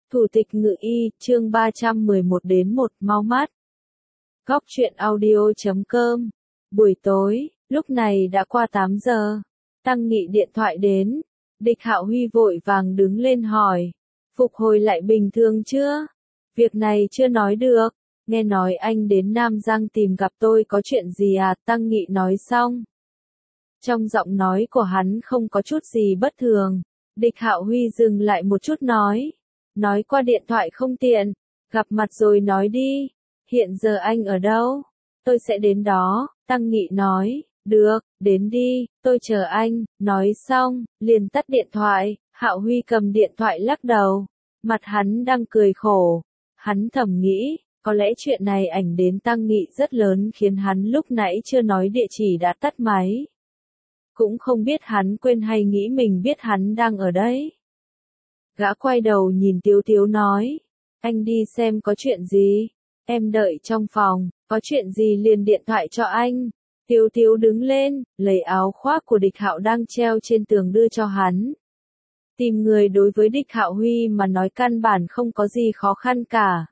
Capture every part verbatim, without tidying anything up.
Thủ tịch Ngự Y, chương ba trăm mười một đến một mau mắt. Góc truyện audio chấm com. Buổi tối, lúc này đã qua tám giờ. Tăng Nghị điện thoại đến. Địch Hạo Huy vội vàng đứng lên hỏi. Phục hồi lại bình thường chưa? Việc này chưa nói được. Nghe nói anh đến Nam Giang tìm gặp tôi có chuyện gì à? Tăng Nghị nói xong. Trong giọng nói của hắn không có chút gì bất thường. Địch Hạo Huy dừng lại một chút nói. Nói qua điện thoại không tiện, gặp mặt rồi nói đi. Hiện giờ anh ở đâu? Tôi sẽ đến đó, Tăng Nghị nói. Được, đến đi, tôi chờ anh. Nói xong, liền tắt điện thoại. Hạo Huy cầm điện thoại lắc đầu. Mặt hắn đang cười khổ. Hắn thầm nghĩ, có lẽ chuyện này ảnh đến Tăng Nghị rất lớn khiến hắn lúc nãy chưa nói địa chỉ đã tắt máy. Cũng không biết hắn quên hay nghĩ mình biết hắn đang ở đấy. Gã quay đầu nhìn Tiếu Tiếu nói, anh đi xem có chuyện gì, em đợi trong phòng, có chuyện gì liền điện thoại cho anh. Tiếu Tiếu đứng lên, lấy áo khoác của Địch Hạo đang treo trên tường đưa cho hắn. Tìm người đối với Địch Hạo Huy mà nói căn bản không có gì khó khăn cả.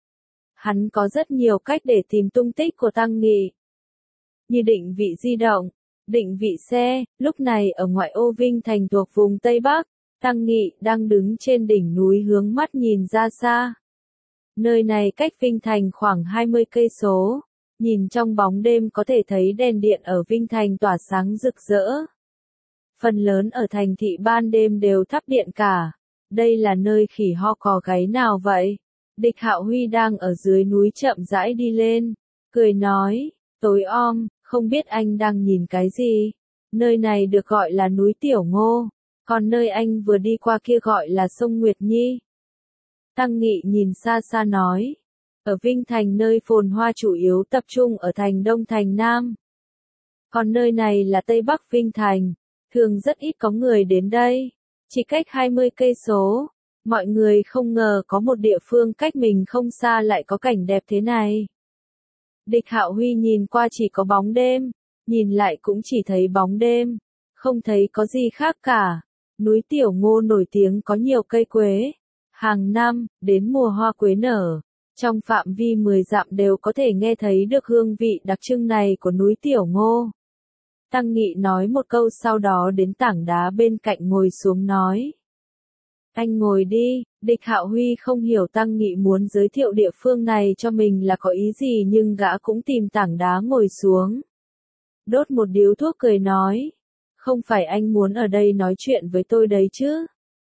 Hắn có rất nhiều cách để tìm tung tích của Tăng Nghị. Như định vị di động, định vị xe, lúc này ở ngoại ô Vinh Thành thuộc vùng Tây Bắc. Tăng Nghị đang đứng trên đỉnh núi hướng mắt nhìn ra xa. Nơi này cách Vinh Thành khoảng hai mươi cây số. Nhìn trong bóng đêm có thể thấy đèn điện ở Vinh Thành tỏa sáng rực rỡ. Phần lớn ở thành thị ban đêm đều thắp điện cả. Đây là nơi khỉ ho cò gáy nào vậy? Địch Hạo Huy đang ở dưới núi chậm rãi đi lên. Cười nói, tối om, không biết anh đang nhìn cái gì? Nơi này được gọi là núi Tiểu Ngô. Còn nơi anh vừa đi qua kia gọi là sông Nguyệt Nhi. Tăng Nghị nhìn xa xa nói. Ở Vinh Thành nơi phồn hoa chủ yếu tập trung ở thành Đông thành Nam. Còn nơi này là Tây Bắc Vinh Thành. Thường rất ít có người đến đây. Chỉ cách hai mươi cây số. Mọi người không ngờ có một địa phương cách mình không xa lại có cảnh đẹp thế này. Địch Hạo Huy nhìn qua chỉ có bóng đêm. Nhìn lại cũng chỉ thấy bóng đêm. Không thấy có gì khác cả. Núi Tiểu Ngô nổi tiếng có nhiều cây quế. Hàng năm, đến mùa hoa quế nở, trong phạm vi mười dặm đều có thể nghe thấy được hương vị đặc trưng này của núi Tiểu Ngô. Tăng Nghị nói một câu sau đó đến tảng đá bên cạnh ngồi xuống nói. Anh ngồi đi. Địch Hạo Huy không hiểu Tăng Nghị muốn giới thiệu địa phương này cho mình là có ý gì nhưng gã cũng tìm tảng đá ngồi xuống. Đốt một điếu thuốc cười nói. Không phải anh muốn ở đây nói chuyện với tôi đấy chứ?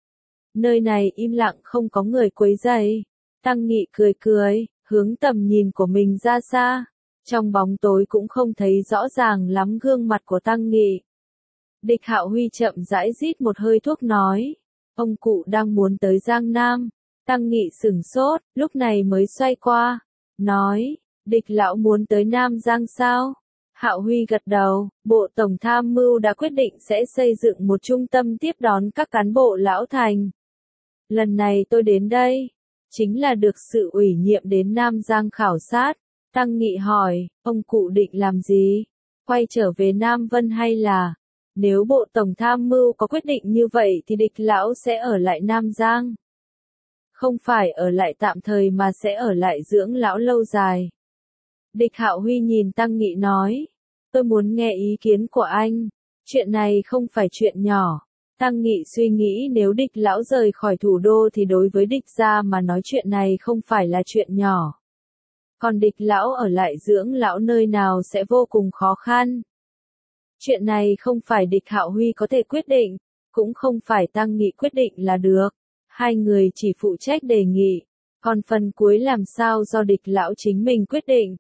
Nơi này im lặng không có người quấy rầy. Tăng Nghị cười cười, hướng tầm nhìn của mình ra xa. Trong bóng tối cũng không thấy rõ ràng lắm gương mặt của Tăng Nghị. Địch Hạo Huy chậm rãi rít một hơi thuốc nói. Ông cụ đang muốn tới Giang Nam. Tăng Nghị sửng sốt, lúc này mới xoay qua. Nói, Địch lão muốn tới Nam Giang sao? Hạo Huy gật đầu, Bộ Tổng Tham mưu đã quyết định sẽ xây dựng một trung tâm tiếp đón các cán bộ lão thành. Lần này tôi đến đây, chính là được sự ủy nhiệm đến Nam Giang khảo sát. Tăng Nghị hỏi, ông cụ định làm gì? Quay trở về Nam Vân hay là? Nếu Bộ Tổng Tham mưu có quyết định như vậy thì Địch lão sẽ ở lại Nam Giang. Không phải ở lại tạm thời mà sẽ ở lại dưỡng lão lâu dài. Địch Hạo Huy nhìn Tăng Nghị nói. Tôi muốn nghe ý kiến của anh. Chuyện này không phải chuyện nhỏ. Tăng Nghị suy nghĩ nếu Địch lão rời khỏi thủ đô thì đối với Địch gia mà nói chuyện này không phải là chuyện nhỏ. Còn Địch lão ở lại dưỡng lão nơi nào sẽ vô cùng khó khăn. Chuyện này không phải Địch Hạo Huy có thể quyết định. Cũng không phải Tăng Nghị quyết định là được. Hai người chỉ phụ trách đề nghị. Còn phần cuối làm sao do Địch lão chính mình quyết định.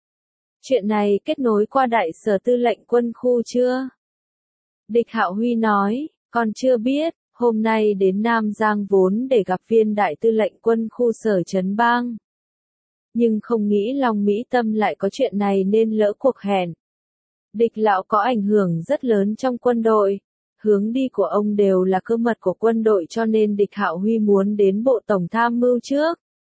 Chuyện này kết nối qua đại sở tư lệnh quân khu chưa? Địch Hạo Huy nói, còn chưa biết, hôm nay đến Nam Giang vốn để gặp viên đại tư lệnh quân khu Sở Trấn Bang. Nhưng không nghĩ Long Mỹ Tâm lại có chuyện này nên lỡ cuộc hẹn. Địch lão có ảnh hưởng rất lớn trong quân đội. Hướng đi của ông đều là cơ mật của quân đội cho nên Địch Hạo Huy muốn đến Bộ Tổng Tham mưu trước.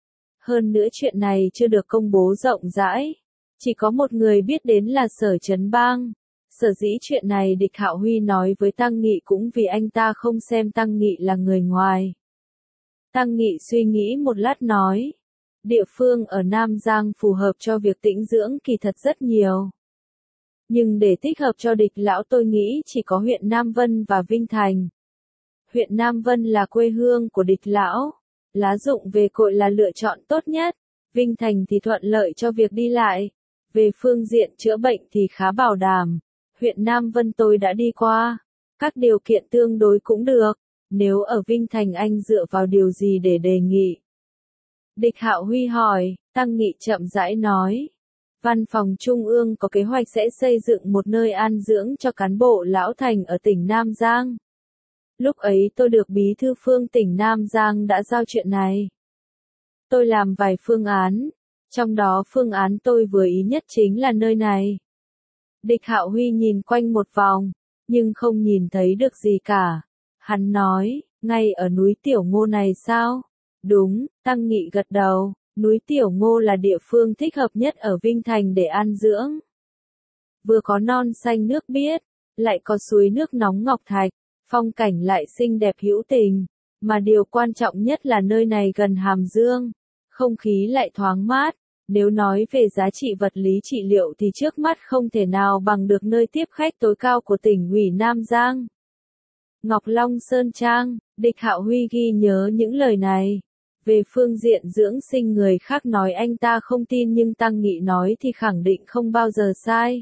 Hơn nữa chuyện này chưa được công bố rộng rãi. Chỉ có một người biết đến là Sở Trấn Bang. Sở dĩ chuyện này Địch Hạo Huy nói với Tăng Nghị cũng vì anh ta không xem Tăng Nghị là người ngoài. Tăng Nghị suy nghĩ một lát nói. Địa phương ở Nam Giang phù hợp cho việc tĩnh dưỡng kỳ thật rất nhiều. Nhưng để thích hợp cho địch lão tôi nghĩ chỉ có huyện Nam Vân và Vinh Thành. Huyện Nam Vân là quê hương của địch lão. Lá dụng về cội là lựa chọn tốt nhất. Vinh Thành thì thuận lợi cho việc đi lại. Về phương diện chữa bệnh thì khá bảo đảm. Huyện Nam Vân tôi đã đi qua. Các điều kiện tương đối cũng được. Nếu ở Vinh Thành anh dựa vào điều gì để đề nghị? Địch Hạo Huy hỏi, Tăng Nghị chậm rãi nói. Văn phòng Trung ương có kế hoạch sẽ xây dựng một nơi an dưỡng cho cán bộ lão thành ở tỉnh Nam Giang. Lúc ấy tôi được bí thư phương tỉnh Nam Giang đã giao chuyện này. Tôi làm vài phương án, trong đó phương án tôi vừa ý nhất chính là nơi này. Địch Hạo Huy nhìn quanh một vòng, nhưng không nhìn thấy được gì cả. Hắn nói, ngay ở núi Tiểu Ngô này sao? Đúng, Tăng Nghị gật đầu, núi Tiểu Ngô là địa phương thích hợp nhất ở Vinh Thành để an dưỡng. Vừa có non xanh nước biếc, lại có suối nước nóng ngọc thạch, phong cảnh lại xinh đẹp hữu tình, mà điều quan trọng nhất là nơi này gần Hàm Dương, không khí lại thoáng mát. Nếu nói về giá trị vật lý trị liệu thì trước mắt không thể nào bằng được nơi tiếp khách tối cao của tỉnh ủy Nam Giang. Ngọc Long Sơn Trang, Địch Hạo Huy ghi nhớ những lời này. Về phương diện dưỡng sinh người khác nói anh ta không tin nhưng Tăng Nghị nói thì khẳng định không bao giờ sai.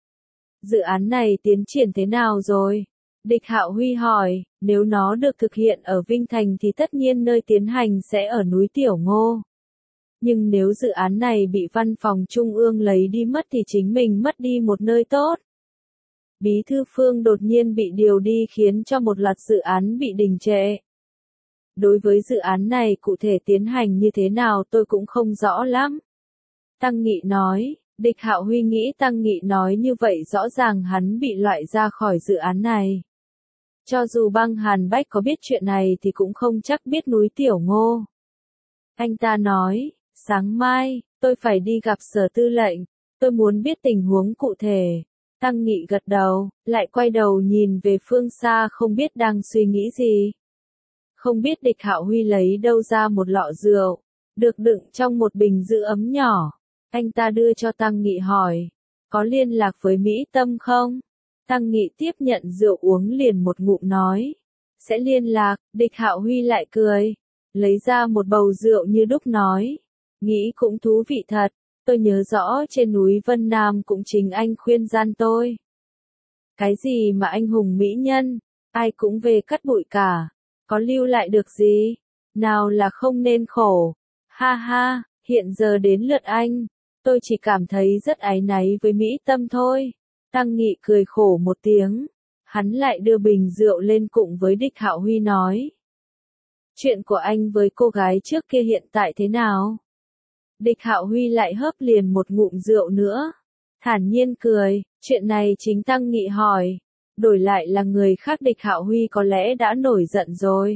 Dự án này tiến triển thế nào rồi? Địch Hạo Huy hỏi, nếu nó được thực hiện ở Vinh Thành thì tất nhiên nơi tiến hành sẽ ở núi Tiểu Ngô. Nhưng nếu dự án này bị văn phòng Trung ương lấy đi mất thì chính mình mất đi một nơi tốt. Bí thư Phương đột nhiên bị điều đi khiến cho một loạt dự án bị đình trệ. Đối với dự án này cụ thể tiến hành như thế nào tôi cũng không rõ lắm. Tăng Nghị nói, Địch Hạo Huy nghĩ Tăng Nghị nói như vậy rõ ràng hắn bị loại ra khỏi dự án này. Cho dù Băng Hàn Bách có biết chuyện này thì cũng không chắc biết núi Tiểu Ngô. Anh ta nói, sáng mai, tôi phải đi gặp sở tư lệnh, tôi muốn biết tình huống cụ thể. Tăng Nghị gật đầu, lại quay đầu nhìn về phương xa không biết đang suy nghĩ gì. Không biết Địch Hạo Huy lấy đâu ra một lọ rượu, được đựng trong một bình giữ ấm nhỏ. Anh ta đưa cho Tăng Nghị hỏi, có liên lạc với Mỹ Tâm không? Tăng Nghị tiếp nhận rượu uống liền một ngụm nói, sẽ liên lạc. Địch Hạo Huy lại cười, lấy ra một bầu rượu như đúc nói, nghĩ cũng thú vị thật. Tôi nhớ rõ trên núi Vân Nam cũng chính anh khuyên gian tôi. Cái gì mà anh hùng mỹ nhân, ai cũng về cắt bụi cả, có lưu lại được gì, nào là không nên khổ. Ha ha, hiện giờ đến lượt anh, tôi chỉ cảm thấy rất áy náy với Mỹ Tâm thôi. Tăng Nghị cười khổ một tiếng, hắn lại đưa bình rượu lên cùng với Địch Hạo Huy nói. Chuyện của anh với cô gái trước kia hiện tại thế nào? Địch Hạo Huy lại hớp liền một ngụm rượu nữa. Thản nhiên cười, chuyện này chính Tăng Nghị hỏi. Đổi lại là người khác Địch Hạo Huy có lẽ đã nổi giận rồi.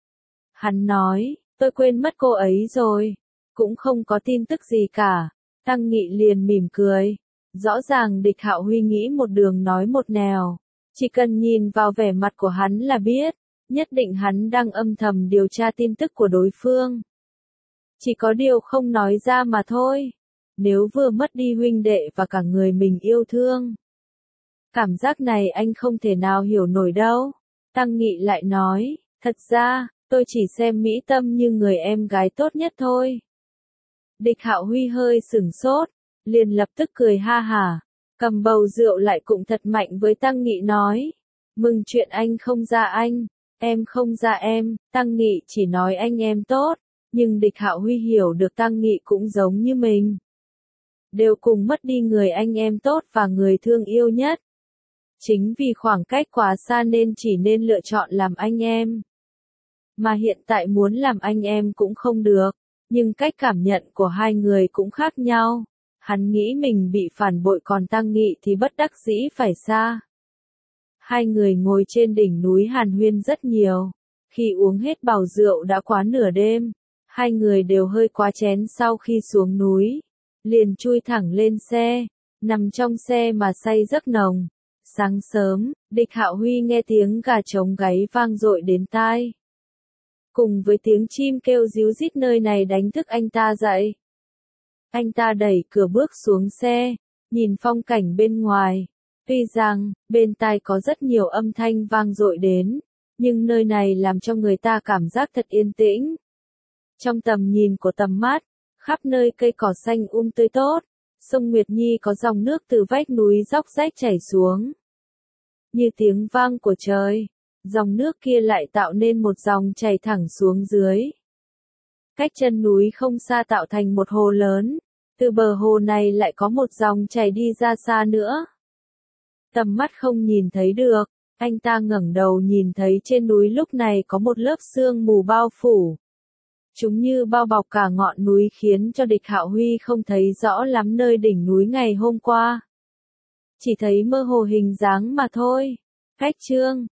Hắn nói, tôi quên mất cô ấy rồi. Cũng không có tin tức gì cả. Tăng Nghị liền mỉm cười. Rõ ràng Địch Hạo Huy nghĩ một đường nói một nẻo. Chỉ cần nhìn vào vẻ mặt của hắn là biết. Nhất định hắn đang âm thầm điều tra tin tức của đối phương. Chỉ có điều không nói ra mà thôi. Nếu vừa mất đi huynh đệ và cả người mình yêu thương. Cảm giác này anh không thể nào hiểu nổi đâu. Tăng Nghị lại nói, thật ra, tôi chỉ xem Mỹ Tâm như người em gái tốt nhất thôi. Địch Hạo Huy hơi sửng sốt, liền lập tức cười ha hả, cầm bầu rượu lại cũng thật mạnh với Tăng Nghị nói. Mừng chuyện anh không ra anh, em không ra em, Tăng Nghị chỉ nói anh em tốt. Nhưng Địch Hạo Huy hiểu được Tăng Nghị cũng giống như mình. Đều cùng mất đi người anh em tốt và người thương yêu nhất. Chính vì khoảng cách quá xa nên chỉ nên lựa chọn làm anh em. Mà hiện tại muốn làm anh em cũng không được. Nhưng cách cảm nhận của hai người cũng khác nhau. Hắn nghĩ mình bị phản bội còn Tăng Nghị thì bất đắc dĩ phải xa. Hai người ngồi trên đỉnh núi hàn huyên rất nhiều. Khi uống hết bào rượu đã quá nửa đêm. Hai người đều hơi quá chén sau khi xuống núi. Liền chui thẳng lên xe. Nằm trong xe mà say giấc nồng. Sáng sớm, Địch Hạo Huy nghe tiếng gà trống gáy vang dội đến tai. cùng với tiếng chim kêu ríu rít nơi này đánh thức anh ta dậy. Anh ta đẩy cửa bước xuống xe, nhìn phong cảnh bên ngoài. Tuy rằng, bên tai có rất nhiều âm thanh vang dội đến, nhưng nơi này làm cho người ta cảm giác thật yên tĩnh. Trong tầm nhìn của tầm mắt, khắp nơi cây cỏ xanh um tươi tốt, sông Nguyệt Nhi có dòng nước từ vách núi róc rách chảy xuống. Như tiếng vang của trời, dòng nước kia lại tạo nên một dòng chảy thẳng xuống dưới. Cách chân núi không xa tạo thành một hồ lớn, từ bờ hồ này lại có một dòng chảy đi ra xa nữa. Tầm mắt không nhìn thấy được, anh ta ngẩng đầu nhìn thấy trên núi lúc này có một lớp sương mù bao phủ. Chúng như bao bọc cả ngọn núi khiến cho địch Hạo Huy không thấy rõ lắm nơi đỉnh núi ngày hôm qua. Chỉ thấy mơ hồ hình dáng mà thôi. Cách chương